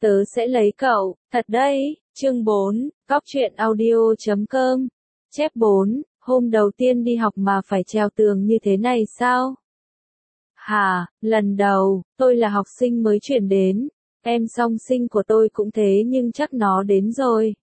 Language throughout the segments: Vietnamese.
Tớ sẽ lấy cậu, thật đấy. Chương 4, Cóc truyện audio.com. Chép 4, hôm đầu tiên đi học mà phải trèo tường như thế này sao? Hả, lần đầu, tôi là học sinh mới chuyển đến. Em song sinh của tôi cũng thế nhưng chắc nó đến rồi.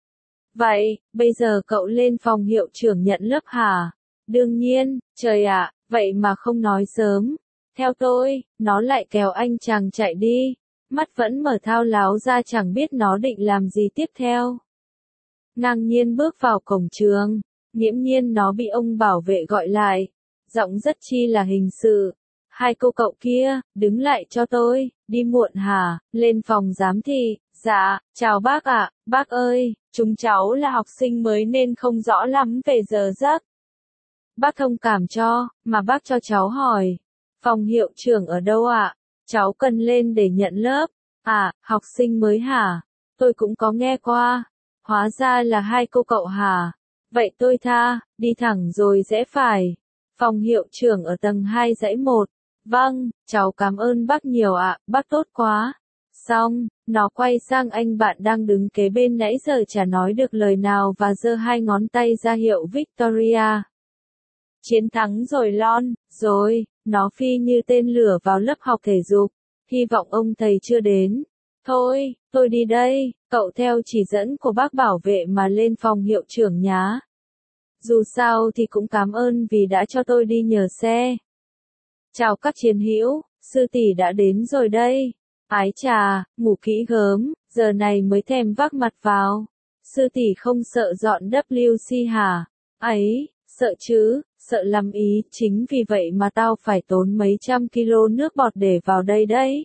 Vậy, bây giờ cậu lên phòng hiệu trưởng nhận lớp hả? Đương nhiên, trời ạ, vậy mà không nói sớm. Theo tôi, nó lại kéo anh chàng chạy đi. Mắt vẫn mở thao láo ra chẳng biết nó định làm gì tiếp theo. Ngang nhiên bước vào cổng trường, nghiễm nhiên nó bị ông bảo vệ gọi lại. Giọng rất chi là hình sự. Hai cô cậu kia, đứng lại cho tôi, đi muộn hả, lên phòng giám thị. Dạ, chào bác ạ, bác ơi, chúng cháu là học sinh mới nên không rõ lắm về giờ giấc. Bác thông cảm cho, mà bác cho cháu hỏi, phòng hiệu trưởng ở đâu ạ? Cháu cần lên để nhận lớp. À, học sinh mới hả? Tôi cũng có nghe qua. Hóa ra là hai cô cậu hả? Vậy tôi tha, đi thẳng rồi rẽ phải. Phòng hiệu trưởng ở tầng 2 dãy 1. Vâng, cháu cảm ơn bác nhiều ạ, bác tốt quá. Xong, nó quay sang anh bạn đang đứng kế bên nãy giờ chả nói được lời nào và giơ hai ngón tay ra hiệu Victoria. Chiến thắng rồi Lon, rồi, nó phi như tên lửa vào lớp học thể dục. Hy vọng ông thầy chưa đến. Thôi, tôi đi đây, cậu theo chỉ dẫn của bác bảo vệ mà lên phòng hiệu trưởng nhá. Dù sao thì cũng cảm ơn vì đã cho tôi đi nhờ xe. Chào các chiến hữu, sư tỷ đã đến rồi đây. Ái chà, ngủ kỹ gớm, giờ này mới thèm vác mặt vào. Sư tỷ không sợ dọn WC hả? Ấy, sợ chứ, sợ lắm ý, chính vì vậy mà tao phải tốn mấy trăm kilo nước bọt để vào đây đấy.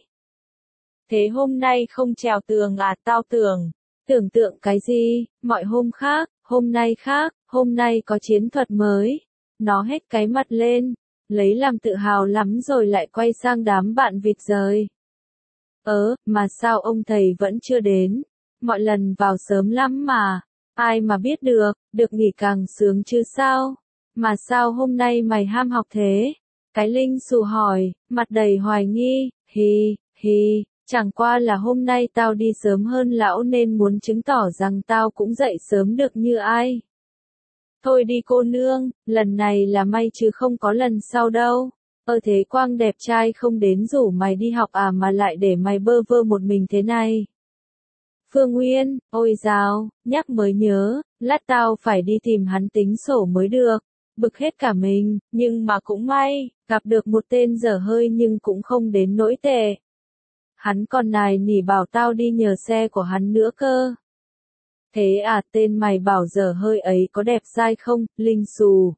Thế hôm nay không trèo tường à? Tao tưởng tượng cái gì, mọi hôm khác, hôm nay khác, hôm nay có chiến thuật mới. Nó hét cái mặt lên, lấy làm tự hào lắm rồi lại quay sang đám bạn vịt rời. Mà sao ông thầy vẫn chưa đến? Mọi lần vào sớm lắm mà, ai mà biết được nghỉ càng sướng chứ sao? Mà sao hôm nay mày ham học thế? Cái Linh xù hỏi, mặt đầy hoài nghi, hi, chẳng qua là hôm nay tao đi sớm hơn lão nên muốn chứng tỏ rằng tao cũng dậy sớm được như ai. Thôi đi cô nương, lần này là may chứ không có lần sau đâu. Thế Quang đẹp trai không đến rủ mày đi học à mà lại để mày bơ vơ một mình thế này. Phương Nguyên, ôi dào, nhắc mới nhớ, lát tao phải đi tìm hắn tính sổ mới được. Bực hết cả mình, nhưng mà cũng may, gặp được một tên dở hơi nhưng cũng không đến nỗi tệ. Hắn còn nài nỉ bảo tao đi nhờ xe của hắn nữa cơ. Thế à, tên mày bảo dở hơi ấy có đẹp dai không, Linh xù?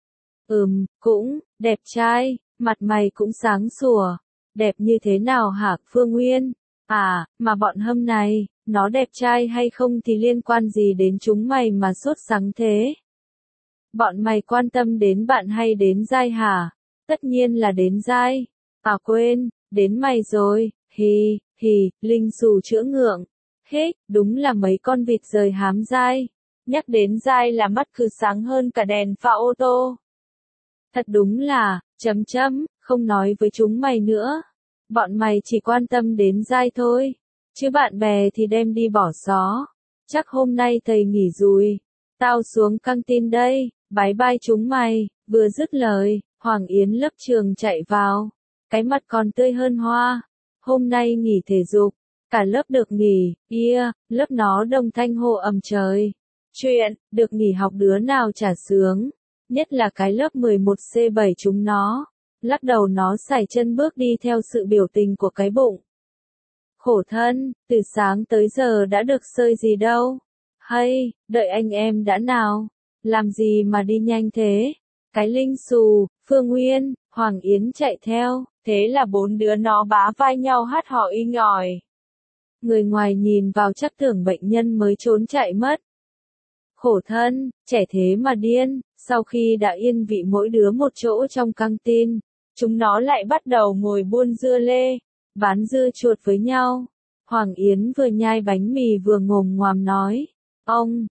Cũng, đẹp trai, mặt mày cũng sáng sủa. Đẹp như thế nào hả, Phương Nguyên? À, mà bọn hâm này, nó đẹp trai hay không thì liên quan gì đến chúng mày mà sốt sắng thế? Bọn mày quan tâm đến bạn hay đến giai hả? Tất nhiên là đến giai. À quên, đến mày rồi, Linh xù chữa ngượng. Hết, đúng là mấy con vịt rời hám giai. Nhắc đến giai là mắt cứ sáng hơn cả đèn pha ô tô. Thật đúng là, không nói với chúng mày nữa. Bọn mày chỉ quan tâm đến giai thôi. Chứ bạn bè thì đem đi bỏ xó. Chắc hôm nay thầy nghỉ rồi. Tao xuống căng tin đây, bái bai chúng mày. Vừa dứt lời, Hoàng Yến lớp trường chạy vào. Cái mặt còn tươi hơn hoa. Hôm nay nghỉ thể dục. Cả lớp được nghỉ, lớp nó đồng thanh hô ầm trời. Chuyện, được nghỉ học đứa nào chả sướng. Nhất là cái lớp 11C7 chúng nó. Lắc đầu nó sải chân bước đi theo sự biểu tình của cái bụng. Khổ thân, từ sáng tới giờ đã được sơi gì đâu. Hay, đợi anh em đã nào. Làm gì mà đi nhanh thế? Cái Linh xù, Phương Nguyên, Hoàng Yến chạy theo. Thế là bốn đứa nó bá vai nhau hát hò inh ỏi. Người ngoài nhìn vào chắc tưởng bệnh nhân mới trốn chạy mất. Khổ thân, trẻ thế mà điên. Sau khi đã yên vị mỗi đứa một chỗ trong căng tin, chúng nó lại bắt đầu ngồi buôn dưa lê, bán dưa chuột với nhau. Hoàng Yến vừa nhai bánh mì vừa ngồm ngoàm nói. Ông,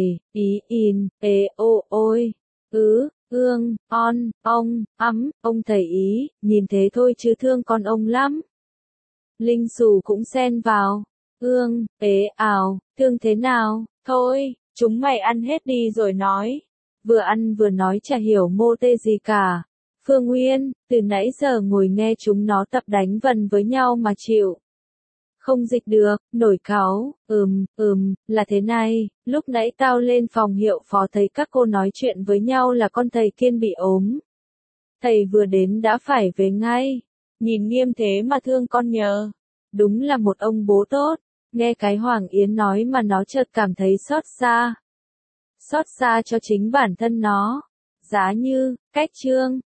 ôi, ông thầy ý, nhìn thế thôi chứ thương con ông lắm. Linh xù cũng xen vào. ế ào, thương thế nào, thôi, chúng mày ăn hết đi rồi nói. Vừa ăn vừa nói chả hiểu mô tê gì cả. Phương Nguyên, từ nãy giờ ngồi nghe chúng nó tập đánh vần với nhau mà chịu. Không dịch được, nổi cáu, là thế này, lúc nãy tao lên phòng hiệu phó thấy các cô nói chuyện với nhau là con thầy Kiên bị ốm. Thầy vừa đến đã phải về ngay, nhìn nghiêm thế mà thương con nhờ. Đúng là một ông bố tốt, nghe cái Hoàng Yến nói mà nó chợt cảm thấy xót xa. Xót xa cho chính bản thân nó. Giá như, cách Trương,